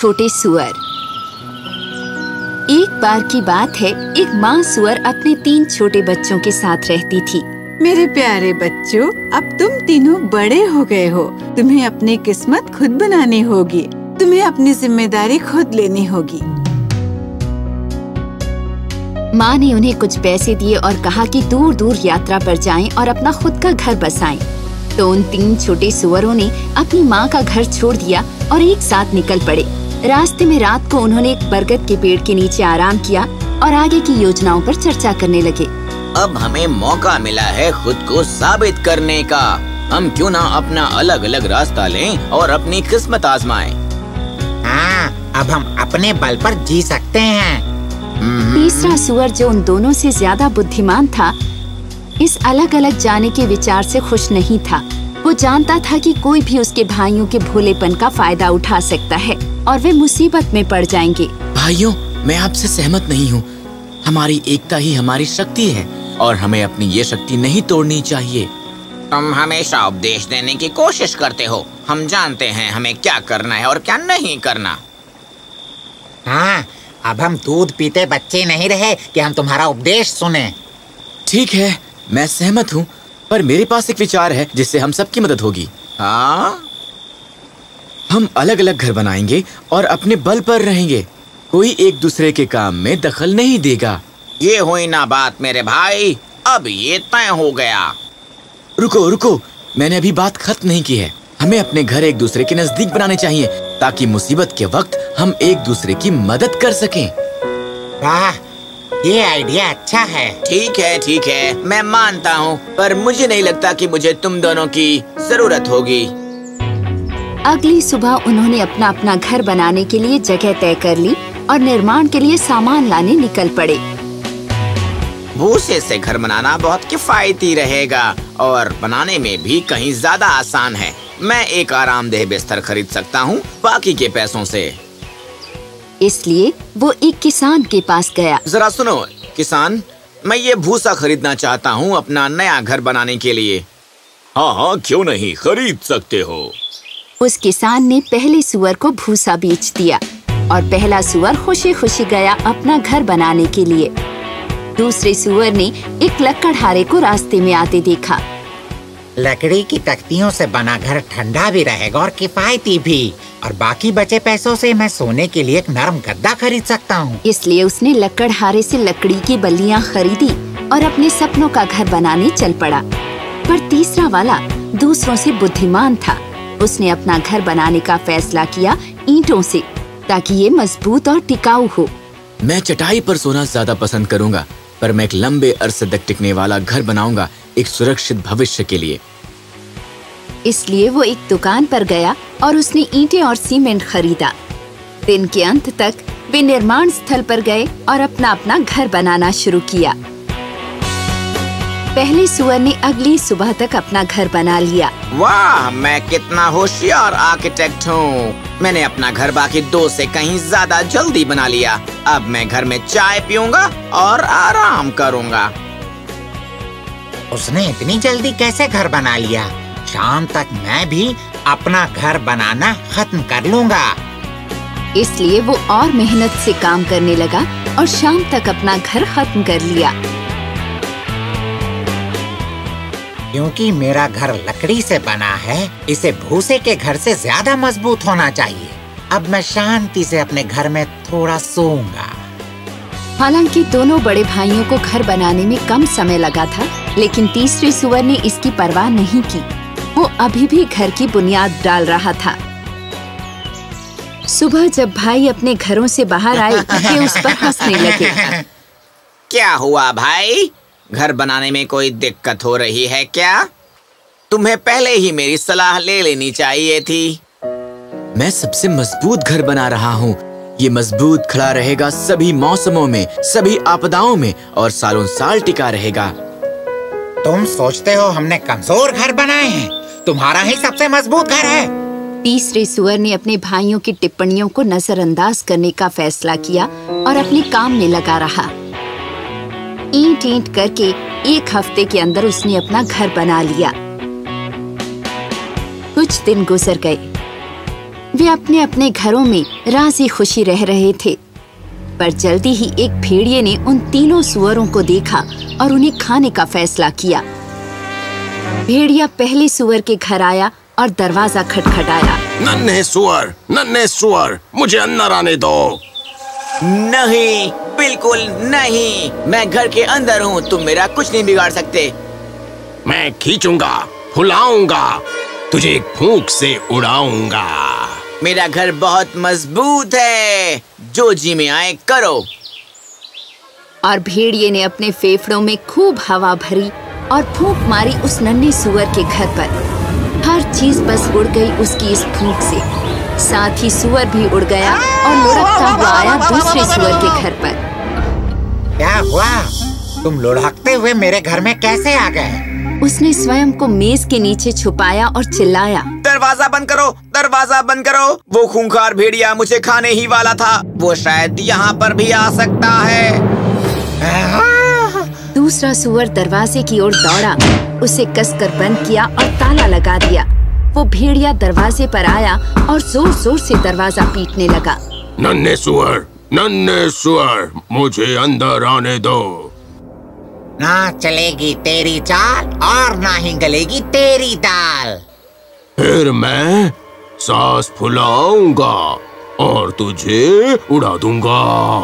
छोटे सुअर। एक बार की बात है, एक माँ सुअर अपने 3 छोटे बच्चों के साथ रहती थी। मेरे प्यारे बच्चों, अब तुम तीनों बड़े हो गए हो। तुम्हें अपनी किस्मत खुद बनानी होगी। तुम्हें अपनी जिम्मेदारी खुद लेनी होगी। माँ ने उन्हें कुछ पैसे दिए और कहा कि दूर दूर यात्रा पर जाएं और अपना खुद का घर बसाएं। तो उन 3 छोटे सुअरों ने अपनी माँ का घर छोड़ दिया और एक साथ निकल पड़े। रास्ते में रात को उन्होंने एक बरगद के पेड़ के नीचे आराम किया और आगे की योजनाओं पर चर्चा करने लगे। अब हमें मौका मिला है खुद को साबित करने का। हम क्यों ना अपना अलग अलग रास्ता लें और अपनी किस्मत आजमाएं। हाँ, अब हम अपने बल पर जी सकते हैं। तीसरा सुअर, जो उन दोनों से ज्यादा बुद्धिमान था, इस अलग अलग जाने के विचार से खुश नहीं था। वो जानता था कि कोई भी उसके भाइयों के भोलेपन का फायदा उठा सकता है और वे मुसीबत में पड़ जाएंगे। भाइयों, मैं आपसे सहमत नहीं हूँ। हमारी एकता ही हमारी शक्ति है और हमें अपनी ये शक्ति नहीं तोड़नी चाहिए। तुम हमेशा उपदेश देने की कोशिश करते हो। हम जानते हैं हमें क्या करना है और क्या नहीं करना। हाँ, अब हम दूध पीते बच्चे नहीं रहे कि हम तुम्हारा उपदेश सुने। ठीक है, मैं सहमत हूँ, पर मेरे पास एक विचार है जिससे हम सबकी मदद होगी। हाँ? हम अलग अलग घर बनाएंगे और अपने बल पर रहेंगे। कोई एक दूसरे के काम में दखल नहीं देगा। ये हुई ना बात मेरे भाई, अब ये तय हो गया। रुको रुको, मैंने अभी बात खत्म नहीं की है। हमें अपने घर एक दूसरे के नजदीक बनाने चाहिए ताकि मुसीबत के वक्त हम एक दूसरे की मदद कर सकें। वाह, ये आइडिया अच्छा है। ठीक है, मैं मानता हूँ, पर मुझे नहीं लगता कि मुझे तुम दोनों की जरूरत होगी। अगली सुबह उन्होंने अपना अपना घर बनाने के लिए जगह तय कर ली और निर्माण के लिए सामान लाने निकल पड़े। भूसे से घर बनाना बहुत किफायती रहेगा और बनाने में भी कहीं ज्यादा आसान है। मैं एक आरामदेह बिस्तर खरीद सकता हूँ बाकी के पैसों से। इसलिए वो एक किसान के पास गया। जरा सुनो किसान, मैं ये भूसा खरीदना चाहता हूँ अपना नया घर बनाने के लिए। हाँ, क्यों नहीं, खरीद सकते हो। उस किसान ने पहले सुअर को भूसा बेच दिया और पहला सुअर खुशी खुशी गया अपना घर बनाने के लिए। दूसरे सुअर ने एक लकड़हारे को रास्ते में आते देखा। लकड़ी की तख्तियों से बना घर ठंडा भी रहेगा और किफायती भी, और बाकी बचे पैसों से मैं सोने के लिए एक नरम गद्दा खरीद सकता हूँ। इसलिए उसने लकड़हारे से लकड़ी की बल्लियाँ खरीदी और अपने सपनों का घर बनाने चल पड़ा। पर तीसरा वाला दूसरों से बुद्धिमान था। उसने अपना घर बनाने का फैसला किया ईंटों से, ताकि ये मजबूत और टिकाऊ हो। मैं चटाई पर सोना ज्यादा पसंद करूंगा, पर मैं एक लंबे अरसे तक टिकने वाला घर बनाऊंगा, एक सुरक्षित भविष्य के लिए। इसलिए वो एक दुकान पर गया और उसने ईंटें और सीमेंट खरीदा। दिन के अंत तक वे निर्माण स्थल पर गए और अपना अपना घर बनाना शुरू किया। पहले सुअर ने अगली सुबह तक अपना घर बना लिया। वाह, मैं कितना होशियार आर्किटेक्ट हूँ। मैंने अपना घर बाकी 2 से कहीं ज्यादा जल्दी बना लिया। अब मैं घर में चाय पीऊंगा और आराम करूंगा। उसने इतनी जल्दी कैसे घर बना लिया? शाम तक मैं भी अपना घर बनाना खत्म कर लूंगा। इसलिए वो और मेहनत से काम करने लगा और शाम तक अपना घर खत्म कर लिया। क्योंकि मेरा घर लकड़ी से बना है, इसे भूसे के घर से ज्यादा मजबूत होना चाहिए। अब मैं शांति से अपने घर में थोड़ा सोऊंगा। हालांकि दोनों बड़े भाइयों को घर बनाने में कम समय लगा था, लेकिन तीसरे सुअर ने इसकी परवाह नहीं की। वो अभी भी घर की बुनियाद डाल रहा था। सुबह जब भाई अपने घरों से बाहर आए, वे उस पर हंसने लगे। क्या हुआ भाई? घर बनाने में कोई दिक्कत हो रही है क्या? तुम्हें पहले ही मेरी सलाह ले लेनी चाहिए थी। मैं सबसे मजबूत घर बना रहा हूँ। ये मजबूत खड़ा रहेगा सभी मौसमों में, सभी आपदाओं में और सालों साल टिका रहेगा। तुम सोचते हो हमने कमजोर घर बनाए हैं? तुम्हारा ही सबसे मजबूत घर है। तीसरे सुअर ने अपने भाइयों की टिप्पणियों को नजरअंदाज करने का फैसला किया और अपने काम में लगा रहा। ईंट ईंट करके 1 हफ्ते के अंदर उसने अपना घर बना लिया। कुछ दिन गुजर गए। वे अपने अपने घरों में राजी खुशी रह रहे थे। पर जल्दी ही एक भेड़िए ने उन तीनों सुअरों को देखा और उन्हें खाने का फैसला किया। भेड़िया पहले सुअर के घर आया और दरवाजा खटखटाया। नन्हे सुअर, मुझे अंदर आने दो। नहीं, बिल्कुल नहीं। मैं घर के अंदर हूँ, तुम मेरा कुछ नहीं बिगाड़ सकते। मैं खींचूंगा, फुलाऊंगा, तुझे एक फूंक से उड़ाऊंगा। मेरा घर बहुत मजबूत है, जो जी में आए करो। और भेड़िए ने अपने फेफड़ों में खूब हवा भरी और फूंक मारी उस नन्हे सुअर के घर पर। हर चीज बस उड़ गई उसकी इस फूंक से। साथ ही सुअर भी उड़ गया और लुढ़कता हुआ आया दूसरे सुअर के घर पर। क्या हुआ? तुम लुढ़कते हुए मेरे घर में कैसे आ गए? उसने स्वयं को मेज के नीचे छुपाया और चिल्लाया, दरवाजा बंद करो, दरवाजा बंद करो। वो खूंखार भेड़िया मुझे खाने ही वाला था। वो शायद यहाँ पर भी आ सकता है। दूसरा सुअर दरवाजे की ओर दौड़ा, उसे कसकर बंद किया और ताला लगा दिया। वो भेड़िया दरवाजे पर आया और जोर जोर से दरवाजा पीटने लगा। नन्हे सुअर, मुझे अंदर आने दो। ना चलेगी तेरी चाल और ना ही गलेगी तेरी दाल। फिर मैं सांस फुलाऊंगा और तुझे उड़ा दूंगा।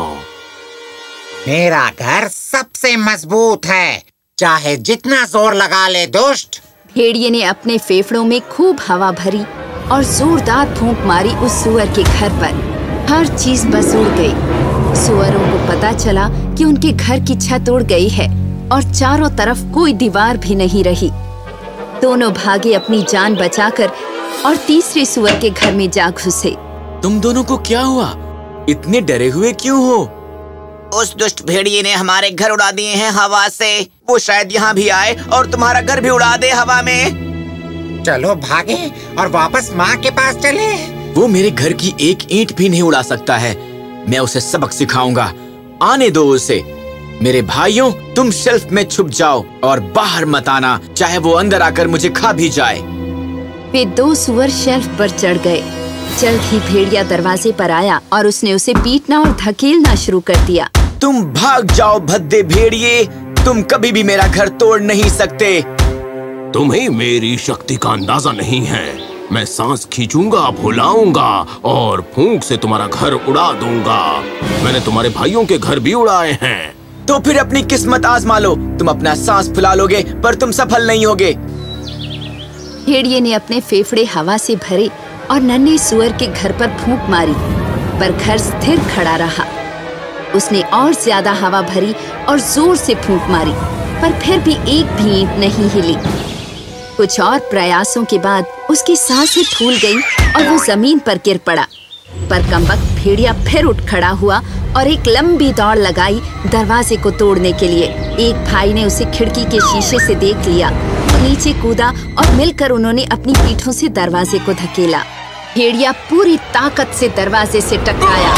मेरा घर सबसे मजबूत है, चाहे जितना जोर लगा ले दुष्ट। भेड़िए ने अपने फेफड़ों में खूब हवा भरी और जोरदार फूंक मारी उस सुअर के घर पर। हर चीज बस उड़ गई। सुअरों को पता चला कि उनके घर की छत उड़ गई है और चारों तरफ कोई दीवार भी नहीं रही। दोनों भागे अपनी जान बचाकर और तीसरे सुअर के घर में जा घुसे। तुम दोनों को क्या हुआ? इतने डरे हुए क्यों हो? उस दुष्ट भेड़िए ने हमारे घर उड़ा दिए हैं हवा से। वो शायद यहाँ भी आए और तुम्हारा घर भी उड़ा दे हवा में। चलो भागे और वापस माँ के पास चले। वो मेरे घर की एक ईंट भी नहीं उड़ा सकता है। मैं उसे सबक सिखाऊंगा। आने दो उसे। मेरे भाइयों, तुम शेल्फ में छुप जाओ और बाहर मत आना, चाहे वो अंदर आकर मुझे खा भी जाए। वे दो सुअर शेल्फ पर चढ़ गए। जल्द ही भेड़िया दरवाजे पर आया और उसने उसे पीटना और धकेलना शुरू कर दिया। तुम भाग जाओ भद्दे भेड़िए, तुम कभी भी मेरा घर तोड़ नहीं सकते। तुम्हें मेरी शक्ति का अंदाजा नहीं है। मैं सांस खींचूंगा, फुलाऊंगा और फूंक से तुम्हारा घर उड़ा दूंगा। मैंने तुम्हारे भाइयों के घर भी उड़ाए हैं। तो फिर अपनी किस्मत आजमा लो। तुम अपना सांस फुला लोगे पर तुम सफल नहीं होगे। भेड़िए ने अपने फेफड़े हवा से भरे और नन्हे सुअर के घर पर फूंक मारी, पर घर स्थिर खड़ा रहा। उसने और ज्यादा हवा भरी और जोर से फूंक मारी, पर फिर भी एक भी ईंट नहीं हिली। कुछ और प्रयासों के बाद उसकी सांसें फूल गईं और वो जमीन पर गिर पड़ा। पर कमबख्त भेड़िया फिर उठ खड़ा हुआ और एक लंबी दौड़ लगाई दरवाजे को तोड़ने के लिए। एक भाई ने उसे खिड़की के शीशे से देख लिया और नीचे कूदा और मिलकर उन्होंने अपनी पीठों से दरवाजे को धकेला। भेड़िया पूरी ताकत से दरवाजे से टकराया।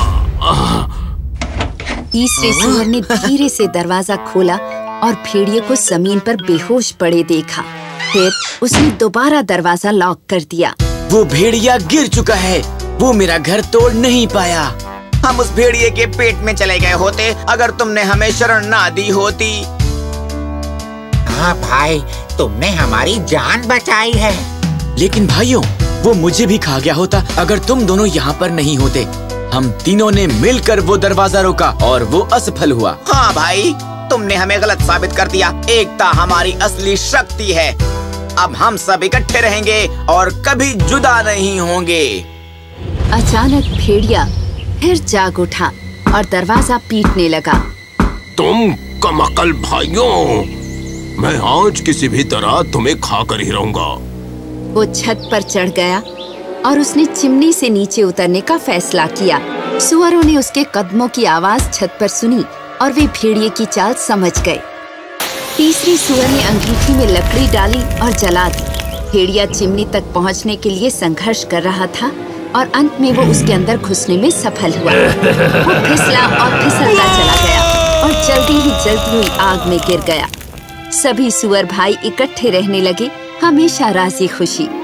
तीसरे सुअर ने धीरे से दरवाजा खोला और भेड़िए को जमीन पर बेहोश पड़े देखा। फिर उसने दोबारा दरवाजा लॉक कर दिया। वो भेड़िया गिर चुका है। वो मेरा घर तोड़ नहीं पाया। हम उस भेड़िए के पेट में चले गए होते अगर तुमने हमें शरण ना दी होती। हाँ भाई, तुमने हमारी जान बचाई है। लेकिन भाइयों, वो मुझे भी खा गया होता अगर तुम दोनों यहाँ पर नहीं होते। हम तीनों ने मिलकर वो दरवाजा रोका और वो असफल हुआ। हाँ भाई, तुमने हमें गलत साबित कर दिया। एकता हमारी असली शक्ति है। अब हम सब इकट्ठे रहेंगे और कभी जुदा नहीं होंगे। अचानक भेड़िया फिर जाग उठा और दरवाजा पीटने लगा। तुम कमअकल भाइयों, मैं आज किसी भी तरह तुम्हें खाकर ही रहूंगा। वो छत पर चढ़ गया और उसने चिमनी से नीचे उतरने का फैसला किया। सुअरों ने उसके कदमों की आवाज छत पर सुनी और वे भेड़िए की चाल समझ गए। तीसरी सुअर ने अंगीठी में लकड़ी डाली और जला दी। भेड़िया चिमनी तक पहुंचने के लिए संघर्ष कर रहा था और अंत में वो उसके अंदर घुसने में सफल हुआ। वो फिसला और फिसलता चला गया और जल्दी ही जलती हुई आग में गिर गया। सभी सुअर भाई इकट्ठे रहने लगे, हमेशा राजी खुशी।